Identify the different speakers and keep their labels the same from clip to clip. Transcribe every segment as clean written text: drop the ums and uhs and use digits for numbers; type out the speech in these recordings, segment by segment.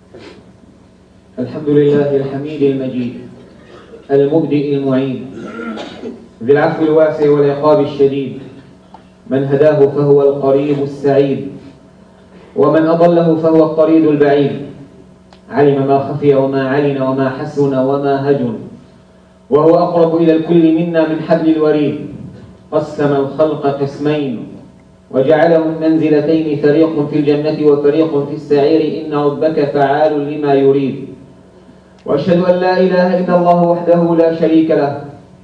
Speaker 1: الحمد لله الحميد المجيد المبدئ المعيد ذي العفو الواسع والعقاب الشديد، من هداه فهو القريب السعيد، ومن أضله فهو الطريد البعيد. علم ما خفي وما علن وما حسن وما هجن، وهو أقرب إلى الكل منا من حبل الوريد. قسم الخلق قسمين وجعلهم منزلتين، فريق في الجنة وفريق في السعير، إن ربك فعال لما يريد. وأشهد أن لا إله إلا الله وحده لا شريك له،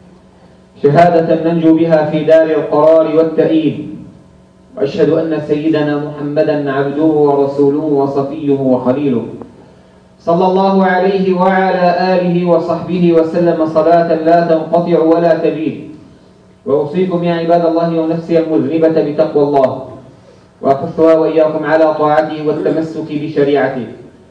Speaker 1: شهادة ننجو بها في دار القرار والتأييد. وأشهد أن سيدنا محمدا عبده ورسوله وصفيه وخليله، صلى الله عليه وعلى آله وصحبه وسلم صلاة لا تنقطع ولا تبيد. وأوصيكم يا عباد الله ونفسي المذنبة بتقوى الله، وأحثها وإياكم على طاعته والتمسك بشريعته.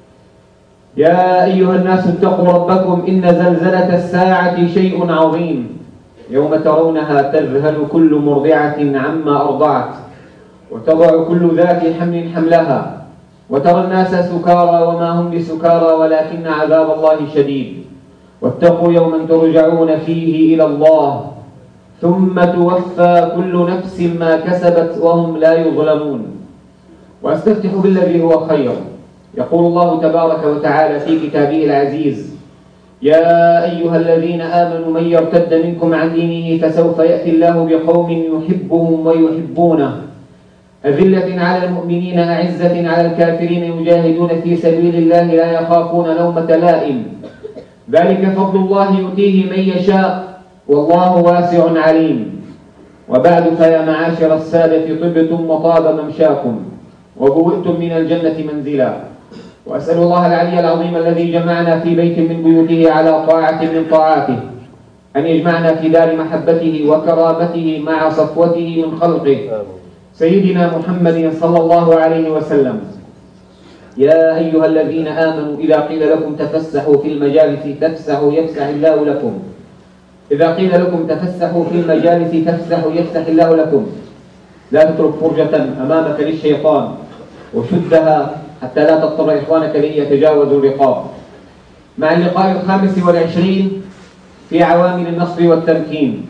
Speaker 1: يا أيها الناس اتقوا ربكم، إن زلزلة الساعة شيء عظيم، يوم ترونها تذهل كل مرضعة عما أرضعت، وتضع كل ذات حمل حملها، وترى الناس سكارى وما هم بسكارى ولكن عذاب الله شديد. واتقوا يوما ترجعون فيه إلى الله، ثم توفى كل نفس ما كسبت وهم لا يظلمون. وأستفتح بالذي هو خير. يقول الله تبارك وتعالى في كتابه العزيز: يا أيها الذين آمنوا من يرتد منكم عن دينه فسوف يأتي الله بقوم يحبهم ويحبونه، أذلة على المؤمنين أعزة على الكافرين، يجاهدون في سبيل الله لا يخافون لومة لائم، ذلك فضل الله يؤتيه من يشاء والله واسع عليم. وبعد، فيا معاشر السادة، طبتم وطاب ممشاكم وبوئتم من الجنة منزلا. وأسأل الله العلي العظيم الذي جمعنا في بيت من بيوته على طاعة من طاعاته أن يجمعنا في دار محبته وكرامته مع صفوته من خلقه سيدنا محمد صلى الله عليه وسلم. يا أيها الذين آمنوا إذا قيل لكم تفسحوا في المجالس تفسحوا يفسح الله لكم. إذا قيل لكم تفسحوا في المجالس تفسحوا يفسح الله لكم. لا تترك فرجة أمامك للشيطان، وشدها حتى لا تضطر إخوانك لي يتجاوزوا الرقاب. مع اللقاء 25 في عوامل النصر والتمكين،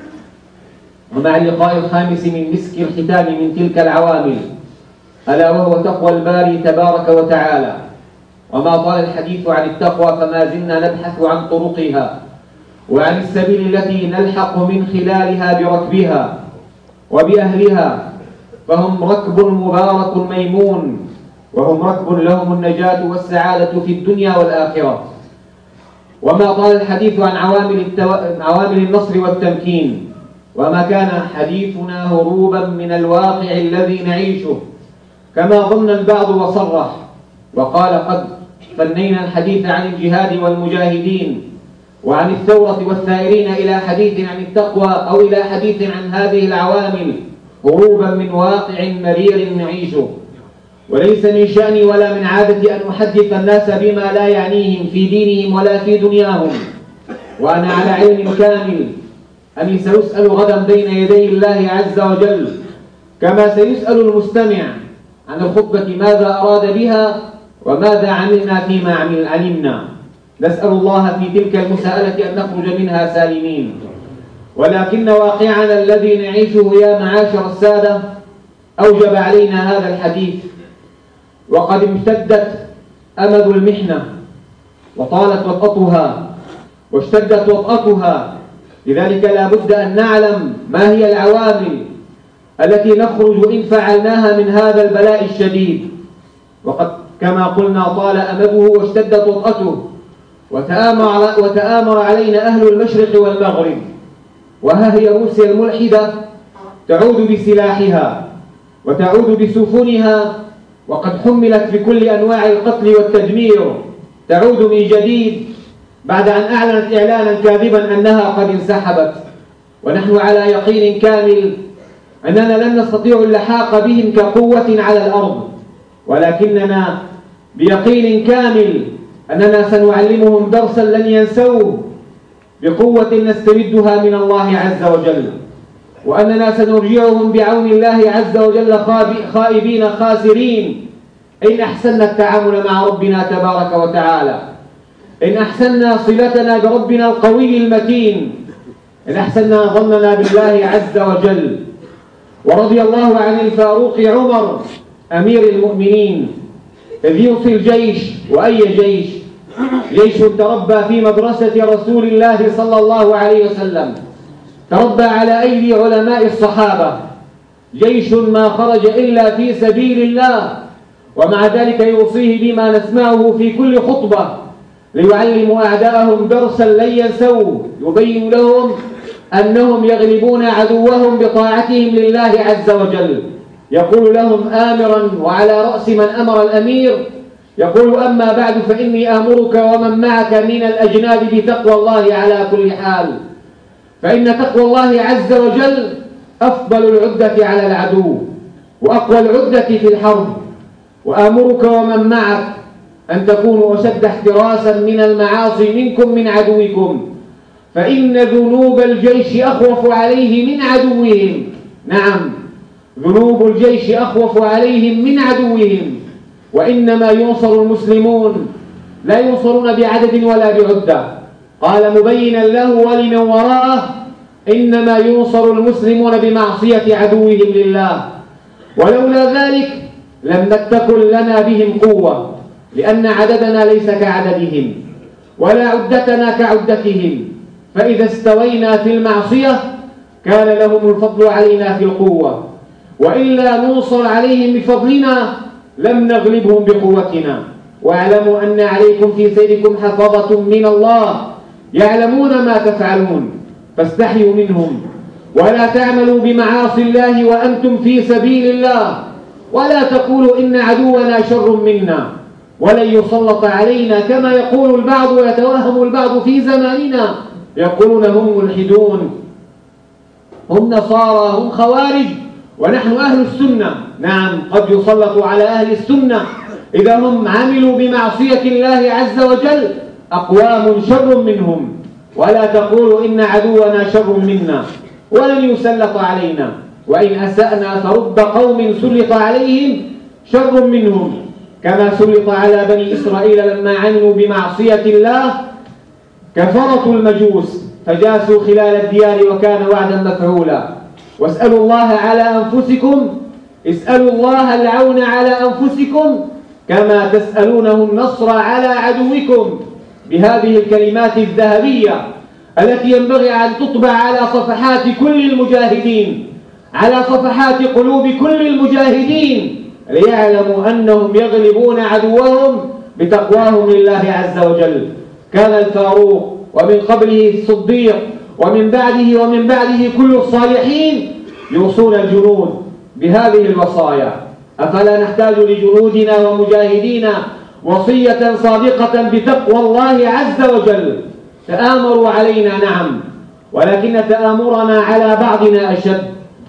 Speaker 1: ومع اللقاء 5 من مسك الختام من تلك العوامل، ألا وهو تقوى الباري تبارك وتعالى. وما طال الحديث عن التقوى فما زلنا نبحث عن طرقها وعن السبيل التي نلحق من خلالها بركبها وبأهلها، فهم ركب مبارك ميمون، وهم ركب لهم النجاة والسعادة في الدنيا والآخرة. وما طال الحديث عن عوامل النصر والتمكين، وما كان حديثنا هروبا من الواقع الذي نعيشه كما ظن البعض وصرح وقال: قد فنينا الحديث عن الجهاد والمجاهدين وعن الثورة والثائرين إلى حديث عن التقوى، أو إلى حديث عن هذه العوامل هروبا من واقع مرير نعيشه. وليس من شأني ولا من عادتي أن أحدث الناس بما لا يعنيهم في دينهم ولا في دنياهم، وأنا على علم كامل أني سأسأل غدا بين يدي الله عز وجل، كما سيسأل المستمع عن الخطبة ماذا أراد بها وماذا عملنا فيما علمنا. نسأل الله في تلك المساءلة أن نخرج منها سالمين. ولكن واقعنا الذي نعيشه يا معاشر السادة أوجب علينا هذا الحديث، وقد امتدت أمد المحنة وطالت وطأتها واشتدت وطأتها. لذلك لا بد أن نعلم ما هي العوامل التي نخرج إن فعلناها من هذا البلاء الشديد. وقد كما قلنا طال أمده واشتدت وطأته، وتآمر علينا أهل المشرق والمغرب، وها هي روسيا الملحدة تعود بسلاحها وتعود بسفنها، وقد حملت بكل أنواع القتل والتدمير، تعود من جديد بعد أن أعلنت إعلانا كاذبا أنها قد انسحبت. ونحن على يقين كامل أننا لن نستطيع اللحاق بهم كقوة على الأرض، ولكننا بيقين كامل أننا سنعلمهم درسا لن ينسوه بقوة نستمدها من الله عز وجل، وأننا سنرجعهم بعون الله عز وجل خائبين خاسرين إن أحسننا التعامل مع ربنا تبارك وتعالى، إن أحسننا صلتنا بربنا القوي المتين، إن أحسننا ظننا بالله عز وجل. ورضي الله عن الفاروق عمر أمير المؤمنين إذ يوصي الجيش، وأي جيش؟ جيش تربى في مدرسة رسول الله صلى الله عليه وسلم، تربى على أيدي علماء الصحابة، جيش ما خرج إلا في سبيل الله، ومع ذلك يوصيه بما نسمعه في كل خطبة ليعلم أعداءهم درسا لن ينسوه، يبين لهم أنهم يغلبون عدوهم بطاعتهم لله عز وجل. يقول لهم آمرا وعلى رأس من أمر الأمير، يقول: أما بعد فإني آمرك ومن معك من الأجناد بتقوى الله على كل حال، فإن تقوى الله عز وجل أفضل العدة على العدو وأقوى العدة في الحرب. وآمرك ومن معك أن تكونوا أشد احتراسا من المعاصي منكم من عدوكم، فإن ذنوب الجيش أخوف عليه من عدوهم. نعم، ذنوب الجيش أخوف عليهم من عدوهم. وإنما ينصر المسلمون، لا ينصرون بعدد ولا بعدة. قال مبينا له ولمن وراءه: إنما ينصر المسلمون بمعصية عدوهم لله، ولولا ذلك لم تكن لنا بهم قوة، لأن عددنا ليس كعددهم ولا عدتنا كعدتهم، فإذا استوينا في المعصية كان لهم الفضل علينا في القوة، وإلا ننصر عليهم بفضلنا لم نغلبهم بقوتنا. واعلموا أن عليكم في سيركم حفظة من الله يعلمون ما تفعلون، فاستحيوا منهم ولا تعملوا بمعاصي الله وأنتم في سبيل الله، ولا تقولوا إن عدونا شر منا ولن يسلط علينا كما يقول البعض ويتوهم البعض في زماننا، يقولون هم ملحدون، هم نصارى، هم خوارج، ونحن أهل السنة. نعم، قد يسلط على أهل السنة إذا هم عملوا بمعصية الله عز وجل أقوام شر منهم، ولا تقولوا إن عدونا شر منا ولن يسلط علينا، وإن أسأنا فرب قوم سلط عليهم شر منهم، كما سلط على بني إسرائيل لما عملوا بمعصية الله كفرة المجوس فجاسوا خلال الديار وكان وعدا مفعولا. واسألوا الله على أنفسكم، اسألوا الله العون على أنفسكم كما تسألونه النصر على عدوكم، بهذه الكلمات الذهبية التي ينبغي أن تطبع على صفحات كل المجاهدين، على صفحات قلوب كل المجاهدين، ليعلموا أنهم يغلبون عدوهم بتقواهم لله عز وجل. كان الفاروق ومن قبله الصديق ومن بعده كل الصالحين يوصون الجنود بهذه الوصايا. أفلا نحتاج لجنودنا ومجاهدينا وصية صادقة بتقوى الله عز وجل؟ تآمروا علينا نعم، ولكن تآمرنا على بعضنا أشد،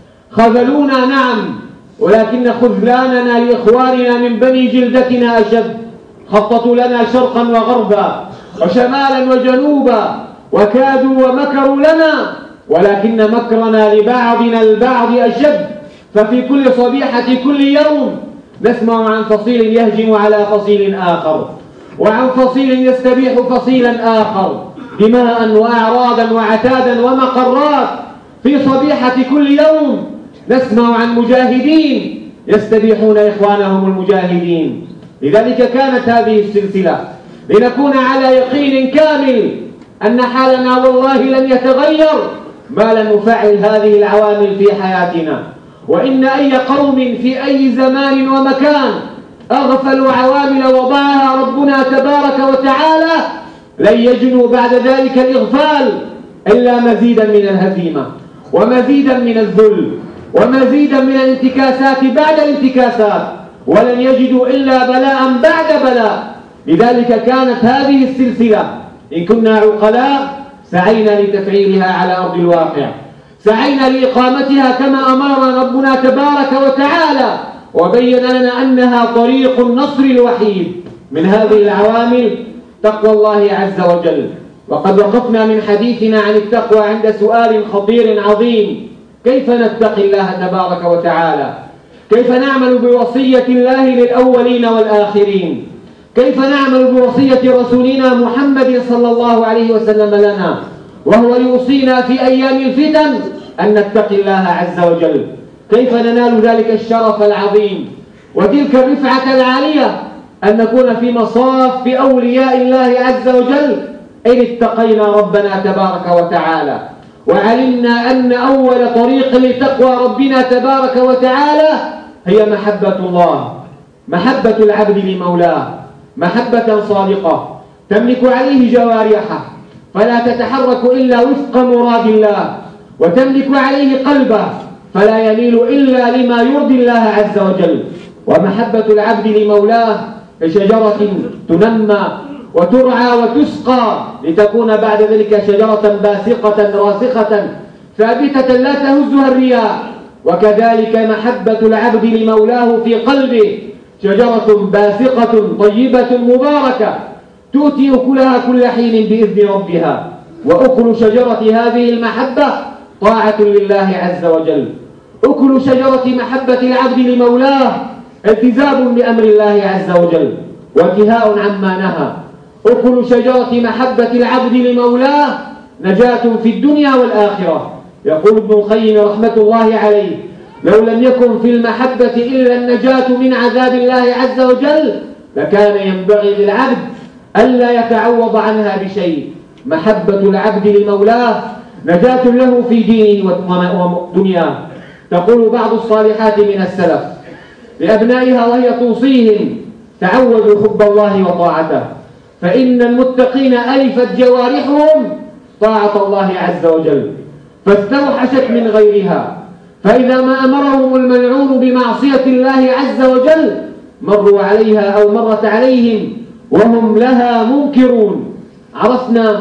Speaker 1: خذلونا نعم، ولكن خذلاننا لإخواننا من بني جلدتنا أشد، خططوا لنا شرقا وغربا وشمالا وجنوبا وكادوا ومكروا لنا، ولكن مكرنا لبعضنا البعض أشد. ففي كل صبيحة كل يوم نسمع عن فصيل يهجم على فصيل آخر، وعن فصيل يستبيح فصيلا آخر، دماء وأعراضا وعتادا ومقرات. في صبيحة كل يوم نسمع عن مجاهدين يستبيحون إخوانهم المجاهدين. لذلك كانت هذه السلسلة لنكون على يقين كامل أن حالنا والله لن يتغير ما لن نفعل هذه العوامل في حياتنا، وإن أي قوم في أي زمان ومكان أغفلوا عوامل وضعها ربنا تبارك وتعالى لن يجنوا بعد ذلك الإغفال إلا مزيدا من الهزيمة، ومزيدا من الذل، ومزيدا من الانتكاسات بعد الانتكاسات، ولن يجدوا إلا بلاء بعد بلاء. لذلك كانت هذه السلسلة إن كنا عقلاء سعينا لتفعيلها على أرض الواقع، سعينا لإقامتها كما أمرنا ربنا تبارك وتعالى، وبين لنا أنها طريق النصر الوحيد من هذه العوامل تقوى الله عز وجل. وقد وقفنا من حديثنا عن التقوى عند سؤال خطير عظيم: كيف نتقي الله تبارك وتعالى؟ كيف نعمل بوصية الله للأولين والآخرين؟ كيف نعمل بوصية رسولنا محمد صلى الله عليه وسلم لنا وهو يوصينا في أيام الفتن أن نتقي الله عز وجل؟ كيف ننال ذلك الشرف العظيم وتلك الرفعة العالية أن نكون في مصاف أولياء الله عز وجل إن اتقينا ربنا تبارك وتعالى وعلمنا أن أول طريق لتقوى ربنا تبارك وتعالى هي محبة الله، محبة العبد لمولاه، محبة صادقة تملك عليه جوارحه فلا تتحرك إلا وفق مراد الله، وتملك عليه قلبه فلا يميل إلا لما يرضي الله عز وجل. ومحبة العبد لمولاه كشجرة تنمى وترعى وتسقى لتكون بعد ذلك شجرة باسقة راسخة ثابتة لا تهزها الرياح. وكذلك محبة العبد لمولاه في قلبه شجرة باسقة طيبة مباركة تؤتي أكلها كل حين بإذن ربها، وأكل شجرة هذه المحبة طاعة لله عز وجل. أكل شجرة محبة العبد لمولاه التزام بأمر الله عز وجل وانتهاء عما نهى. أكل شجرة محبة العبد لمولاه نجاة في الدنيا والآخرة. يقول ابن القيم رحمة الله عليه: لو لم يكن في المحبة إلا النجاة من عذاب الله عز وجل لكان ينبغي للعبد ألا يتعوض عنها بشيء. محبة العبد لمولاه نجاة له في دينه ودنياه. تقول بعض الصالحات من السلف لأبنائها وهي توصيهم: تعودوا حب الله وطاعته، فإن المتقين ألفت جوارحهم طاعة الله عز وجل فاستوحشت من غيرها، فإذا ما أمرهم الملعون بمعصية الله عز وجل مروا عليها أو مرت عليهم وهم لها منكرون. عرفنا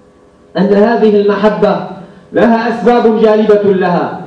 Speaker 1: أن هذه المحبة لها أسباب جالبة لها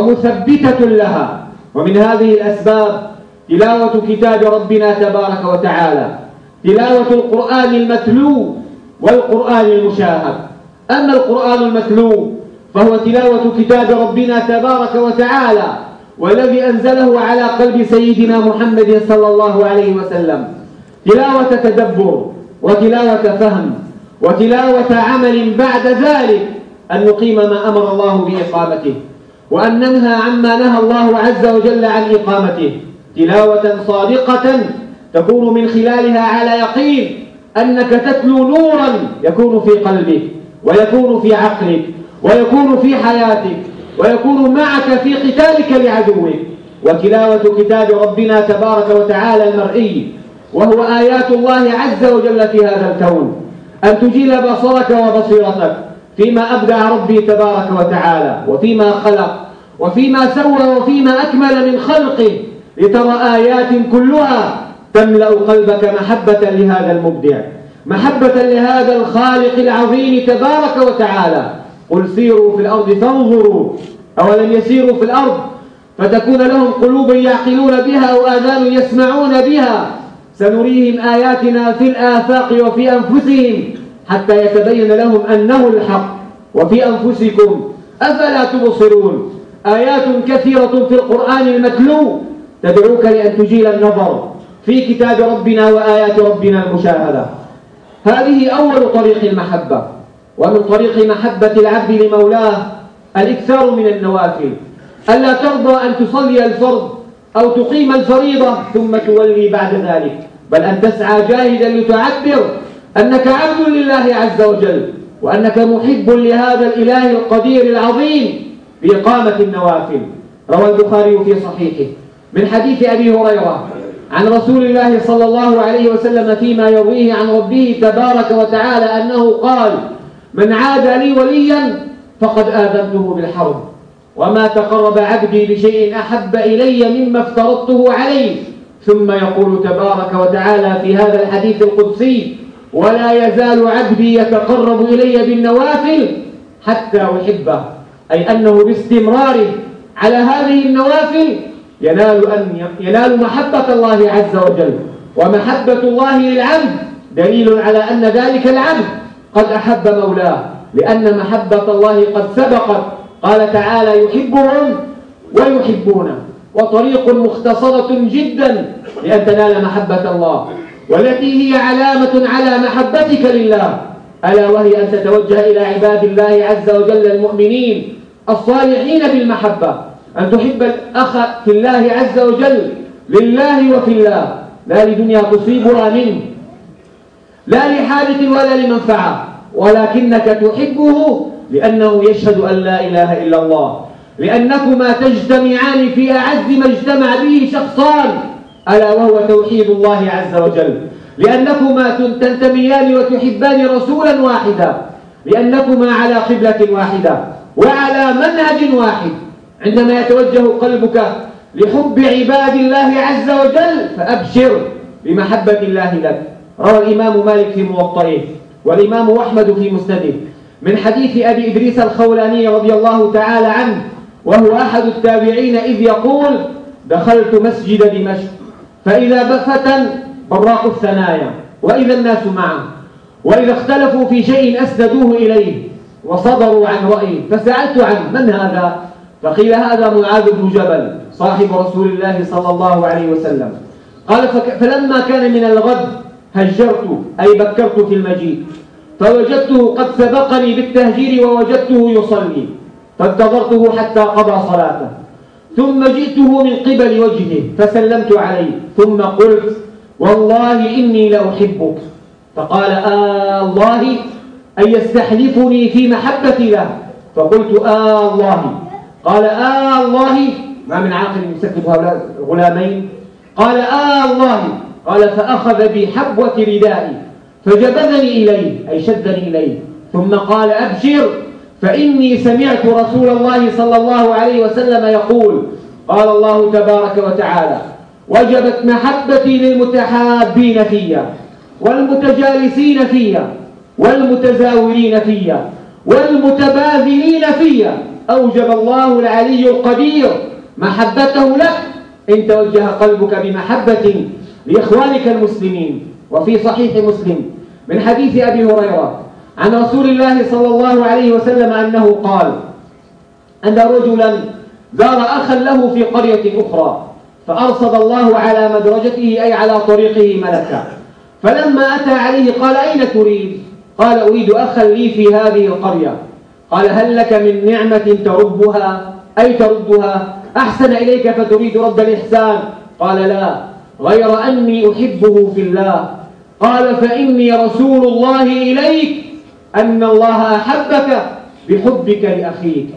Speaker 1: ومثبتة لها، ومن هذه الأسباب تلاوة كتاب ربنا تبارك وتعالى، تلاوة القرآن المتلو والقرآن المشاهد. أما القرآن المتلو فهو تلاوة كتاب ربنا تبارك وتعالى والذي أنزله على قلب سيدنا محمد صلى الله عليه وسلم، تلاوة تدبر وتلاوة فهم وتلاوة عمل بعد ذلك أن نقيم ما أمر الله بإقامته وأن ننهى عما نهى الله عز وجل عن إقامته، تلاوة صادقة تكون من خلالها على يقين أنك تتلو نورا يكون في قلبك ويكون في عقلك ويكون في حياتك ويكون معك في قتالك لعدوك. وتلاوة كتاب ربنا تبارك وتعالى المرئي وهو آيات الله عز وجل في هذا الكون، أن تجيل بصرك وبصيرتك فيما أبدع ربي تبارك وتعالى وفيما خلق وفيما سوى وفيما أكمل من خلقه، لترى آيات كلها تملأ قلبك محبة لهذا المبدع، محبة لهذا الخالق العظيم تبارك وتعالى. قل سيروا في الأرض فانظروا أولم يسيروا في الأرض فتكون لهم قلوب يعقلون بها وآذان يسمعون بها سنريهم آياتنا في الآفاق وفي أنفسهم حتى يتبين لهم أنه الحق وفي أنفسكم أفلا تبصرون. آيات كثيرة في القرآن المتلو تدعوك لأن تجيل النظر في كتاب ربنا وآيات ربنا المشاهدة. هذه أول طريق المحبة. ومن طريق محبة العبد لمولاه الإكثار من النوافل، ألا ترضى أن تصلي الفرض أو تقيم الفريضة ثم تولي بعد ذلك، بل أن تسعى جاهدا لتعبر أنك عبد لله عز وجل وأنك محب لهذا الإله القدير العظيم بإقامة النوافل. روى البخاري في صحيحه من حديث أبي هريرة عن رسول الله صلى الله عليه وسلم فيما يرويه عن ربه تبارك وتعالى أنه قال: من عاد لي وليا فقد آذنته بالحرب، وما تقرب عبدي بشيء أحب إلي مما افترضته عليه. ثم يقول تبارك وتعالى في هذا الحديث القدسي: ولا يزال عبدي يتقرب إلي بالنوافل حتى أحبه، أي أنه باستمراره على هذه النوافل ينال محبة الله عز وجل. ومحبة الله للعبد دليل على أن ذلك العبد قد أحب مولاه، لأن محبة الله قد سبقت. قال تعالى: يحبهم ويحبونه. وطريق مختصرة جدا لأن تنال محبة الله، والتي هي علامة على محبتك لله، ألا وهي أن تتوجه إلى عباد الله عز وجل المؤمنين الصالحين بالمحبة، أن تحب الأخ في الله عز وجل لله وفي الله، لا لدنيا تصيبها منه، لا لحاجة ولا لمنفعة، ولكنك تحبه لأنه يشهد أن لا إله إلا الله، لأنكما تجتمعان في أعز ما اجتمع به شخصان، ألا وهو توحيد الله عز وجل، لأنكما تنتميان وتحبان رسولا واحدا، لأنكما على قبلة واحدة وعلى منهج واحد. عندما يتوجه قلبك لحب عباد الله عز وجل فأبشر بمحبة الله لك. روى الإمام مالك في موطئه والإمام أحمد في مسنده من حديث أبي إدريس الخولاني رضي الله تعالى عنه، وهو أحد التابعين، إذ يقول: دخلت مسجد دمشق فإذا فتى براق الثنايا وإذا الناس معه، وإذا اختلفوا في شيء أسندوه إليه وصدروا عن رأيه، فسألت عنه: من هذا؟ فقيل: هذا معاذ بن جبل صاحب رسول الله صلى الله عليه وسلم. قال: فلما كان من الغد هجرت، أي بكرت في المجيء، فوجدته قد سبقني بالتهجير ووجدته يصلي، فانتظرته حتى قضى صلاته، ثم جئته من قبل وجهه فسلمت عليه، ثم قلت: والله إني لأحبك. فقال: الله أن يستحلفني في محبتي له. فقلت: الله. قال: الله، ما من عاقل يسكت هؤلاء الغلامين. قال: الله. قال: فأخذ بحبوة ردائي فجبذني إليه، أي شدني إليه، ثم قال: أبشر، فإني سمعت رسول الله صلى الله عليه وسلم يقول: قال الله تبارك وتعالى: وجبت محبتي للمتحابين فيا والمتجالسين فيا والمتزاورين فيا والمتباذلين فيا. أوجب الله العلي القدير محبته لك إن توجه قلبك بمحبة لإخوانك المسلمين. وفي صحيح مسلم من حديث أبي هريرة عن رسول الله صلى الله عليه وسلم أنه قال: أن رجلا زار أخا له في قرية أخرى، فأرصد الله على مدرجته، أي على طريقه، ملكا، فلما أتى عليه قال: أين تريد؟ قال: أريد أخا لي في هذه القرية. قال: هل لك من نعمة تربها، أي تردها، أحسن إليك فتريد رد الإحسان؟ قال: لا، غير أني أحبه في الله. قال: فإني رسول الله إليك أن الله أحبك بحبك لأخيك.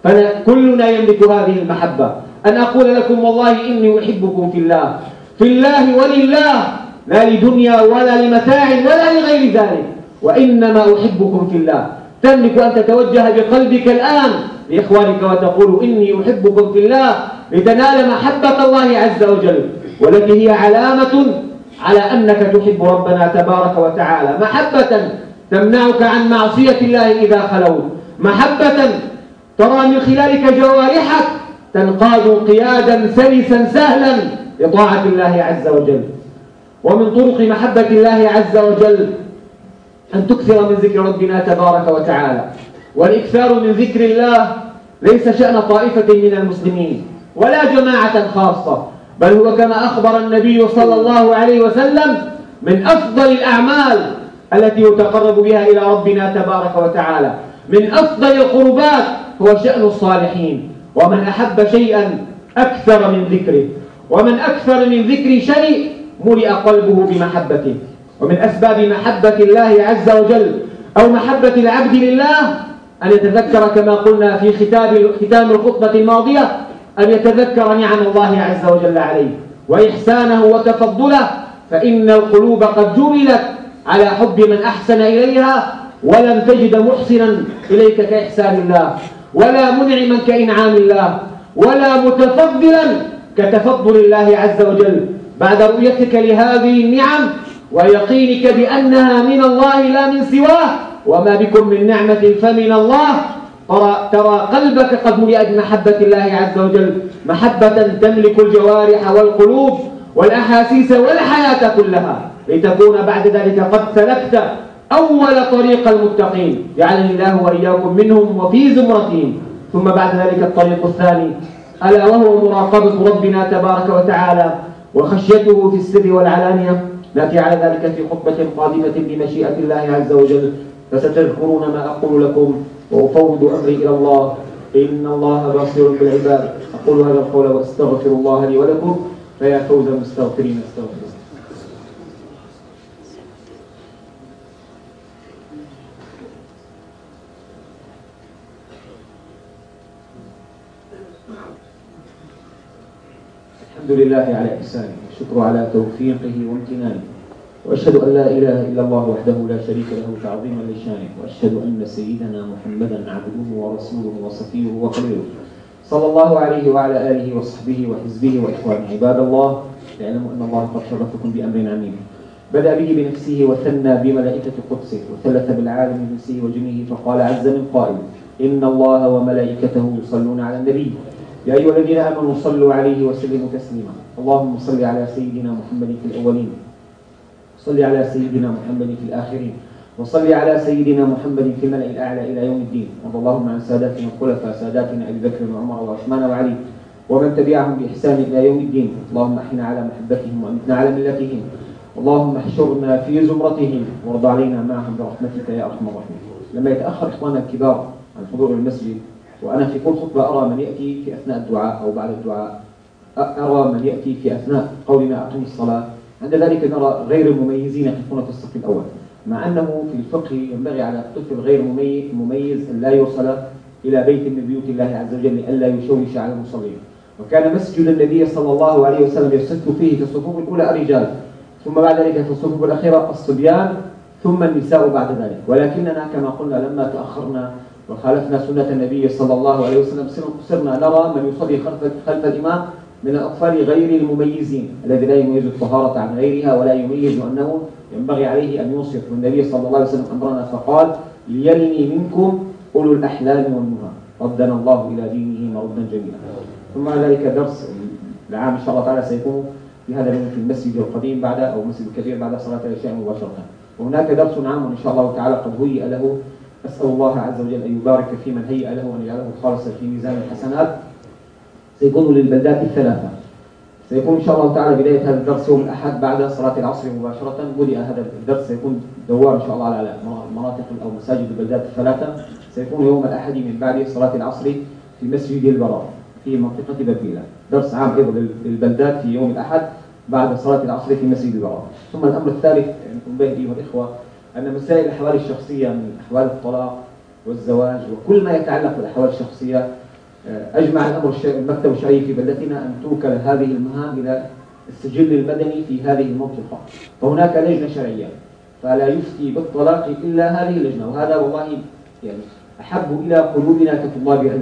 Speaker 1: فكلنا يملك هذه المحبة، أن أقول لكم: والله إني أحبكم في الله ولله، لا لدنيا ولا لمتاع ولا لغير ذلك، وإنما أحبكم في الله. تملك أن تتوجه بقلبك الآن لإخوانك وتقول: إني أحبكم في الله، لتنال محبة الله عز وجل، والتي هي علامة على أنك تحب ربنا تبارك وتعالى، محبة تمنعك عن معصية الله إذا خلوت، محبة ترى من خلالك جوارحك تنقاد انقيادا سلسا سهلا لطاعة الله عز وجل. ومن طرق محبة الله عز وجل أن تكثر من ذكر ربنا تبارك وتعالى. والإكثار من ذكر الله ليس شأن طائفة من المسلمين ولا جماعة خاصة، بل هو كما أخبر النبي صلى الله عليه وسلم من أفضل الأعمال التي يتقرب بها إلى ربنا تبارك وتعالى، من أفضل القربات هو شأن الصالحين. ومن أحب شيئا أكثر من ذكره، ومن أكثر من ذكر شيء ملئ قلبه بمحبته. ومن أسباب محبة الله عز وجل أو محبة العبد لله أن يتذكر، كما قلنا في ختام الخطبة الماضية، أن يتذكر نعم الله عز وجل عليه وإحسانه وتفضله، فإن القلوب قد جبلت على حب من أحسن إليها، ولن تجد محسنا إليك كإحسان الله، ولا منعما كإنعام الله، ولا متفضلا كتفضل الله عز وجل. بعد رؤيتك لهذه النعم ويقينك بأنها من الله لا من سواه، وما بكم من نعمة فمن الله، ترى قلبك قد ملئ بمحبة الله عز وجل، محبة تملك الجوارح والقلوب والأحاسيس والحياة كلها، لتكون بعد ذلك قد سلكت أول طريق المتقين، جعلني الله وإياكم منهم وفي زمرتهم. ثم بعد ذلك الطريق الثاني ألا وهو مراقبة ربنا تبارك وتعالى وخشيته في السر والعلانية. نأتي على ذلك في خطبة قادمة بمشيئة الله عز وجل، فستذكرون ما أقول لكم وأفوض أمري إلى الله، إن الله بصير بالعباد. أقول هذا القول وأستغفر الله لي ولكم، فيا فوز المستغفرين استغفروا. الحمد لله على إحسانه، والشكر على توفيقه وامتنانه، وأشهد أن لا إله إلا الله وحده لا شريك له تعظيما لشانه، وأشهد أن سيدنا محمدا عبده ورسوله وصفيه وخليله، صلى الله عليه وعلى آله وصحبه وحزبه وإخوانه. عباد الله، اعلموا أن الله قد شرفكم بأمر عميم، بدأ به بنفسه وثنى بملائكة قدسه وثلث بالعالم من انسه وجنه، فقال عز من قائل: إن الله وملائكته يصلون على النبي يا أيها الذين آمنوا صلوا عليه وسلموا تسليما. اللهم صل على سيدنا محمد في الأولين، صل على سيدنا محمد في الآخرين، وصل على سيدنا محمد في الملأ الأعلى إلى يوم الدين. وارض اللهم عن ساداتنا الخلفاء ساداتنا أبي بكر وعمر وعثمان وعلي ومن تبعهم بإحسان إلى يوم الدين. اللهم أحينا على محبتهم وأمتنا على ملتهم، اللهم احشرنا في زمرتهم وارض علينا معهم برحمتك يا أرحم الراحمين. لما يتأخر إخواننا الكبار عن حضور المسجد، وأنا في كل خطبة أرى من يأتي في أثناء الدعاء أو بعد الدعاء، أرى من يأتي في أثناء قولنا أقم الصلاة، عند ذلك نرى غير المميزين يقفون في الصف الأول، مع أنه في الفقه ينبغي على الطفل غير المميز أن لا يوصل إلى بيت من بيوت الله عز وجل ألا يشوش على المصلين. وكان مسجد النبي صلى الله عليه وسلم يصف فيه في الصفوف الأولى الرجال، ثم بعد ذلك في الصفوف الأخيرة الصبيان، ثم النساء بعد ذلك. ولكننا كما قلنا لما تأخرنا وخالفنا سنة النبي صلى الله عليه وسلم صرنا نرى من يصلي خلف الإمام من الأطفال غير المميزين، الذي لا يميز الطهارة عن غيرها ولا يميز أنه ينبغي عليه أن يوصف. والنبي صلى الله عليه وسلم أمرنا فقال: ليلني منكم أولو الأحلام والنهى، ردنا الله إلى دينه مردا جميلا. ثم ذلك درس العام إن شاء الله تعالى سيكون في هذا اليوم في المسجد القديم بعد أو المسجد الكبير بعد صلاة العشاء مباشرة. وهناك درس عام إن شاء الله تعالى قد هيئ له، أسأل الله عز وجل أن يبارك في من هيئ له وأن يجعله خالصا في ميزان الحسنات. سيكون للبلدات الثلاثة. سيكون إن شاء الله تعالى بداية هذا الدرس يوم الأحد بعد صلاة العصر مباشرة. بدأ هذا الدرس سيكون دوار إن شاء الله على مناطق أو مساجد البلدات الثلاثة. سيكون يوم الأحد من بعد صلاة العصر في مسجد البراء في منطقة بابيلة. درس عام أيضا للبلدات في يوم الأحد بعد صلاة العصر في مسجد البراء. ثم الأمر الثالث ننبه أيها الإخوة أن مسائل الأحوال الشخصية من أحوال الطلاق والزواج وكل ما يتعلق بالأحوال الشخصية، أجمع الأمر المكتب الشرعي في بلدتنا أن توكل هذه المهام إلى السجل المدني في هذه المنطقة. فهناك لجنة شرعية فلا يفتي بالطلاق إلا هذه اللجنة، وهذا والله يعني أحب إلى قلوبنا كطلاب علم،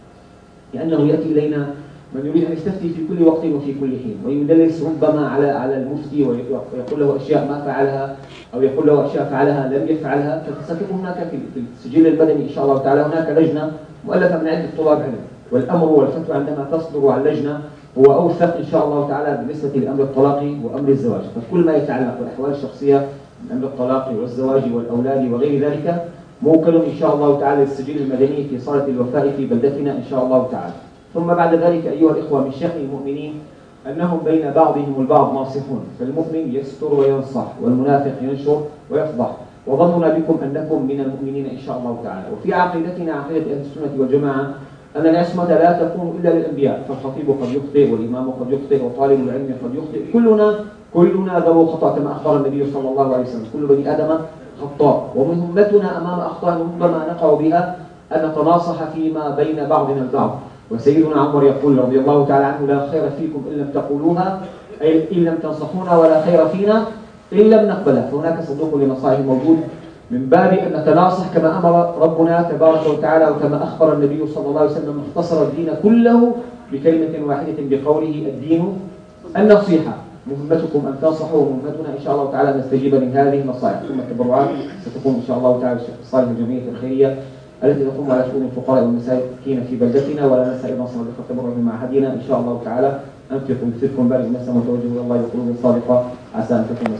Speaker 1: لأنه يأتي إلينا من يريد أن يستفتي في كل وقت وفي كل حين، ويدلس ربما على المفتي ويقول له أشياء ما فعلها أو يقول له أشياء فعلها لم يفعلها. فستكون هناك في السجل المدني إن شاء الله تعالى هناك لجنة مؤلفة من عدة طلاب علم، والأمر والفتوى عندما تصدر عن اللجنة هو أوثق إن شاء الله تعالى بالنسبة لأمر الطلاق وأمر الزواج. فكل ما يتعلق بالأحوال الشخصية من أمر الطلاق والزواج والأولاد وغير ذلك موكل إن شاء الله تعالى للسجل المدني في صالة الوفاء في بلدتنا إن شاء الله تعالى. ثم بعد ذلك أيها الإخوة من شأن المؤمنين أنهم بين بعضهم البعض ناصحون، فالمؤمن يستر وينصح والمنافق ينشر ويفضح، وظننا بكم أنكم من المؤمنين إن شاء الله تعالى. وفي عقيدتنا عقيدة أهل السنة والجماعة أن العصمة لا تكون إلا للأنبياء، فالخطيب قد يخطئ والإمام قد يخطئ وطالب العلم قد يخطئ، كلنا ذو خطأ كما أخبر النبي صلى الله عليه وسلم: كل بني آدم خطاء. ومن همتنا أمام أخطاء ربما نقع بها أن نتناصح فيما بين بعضنا البعض. وسيدنا عمر يقول رضي الله تعالى عنه: لا خير فيكم إن لم تقولوها، أي إن لم تنصحونا، ولا خير فينا إن لم نقبلها. فهناك صندوق للنصائح موجود من باب أن نتناصح كما أمر ربنا تبارك وتعالى وكما أخبر النبي صلى الله عليه وسلم اختصر الدين كله بكلمة واحدة بقوله: الدين النصيحة. مهمتكم أن تنصحوا، ومهمتنا إن شاء الله تعالى أن نستجيب لهذه النصائح. ثم التبرعات ستكون إن شاء الله تعالى الشيخ الصالح الجمعية الخيرية التي تقوم على شؤون الفقراء والمساكين في بلدتنا. ولا ننسى أيضا صندوق التبرع مع أحدنا إن شاء الله تعالى. أنفقوا يثركم بارئ نفسا وتوجهوا إلى الله بقلوب صادقة عسى أن تكون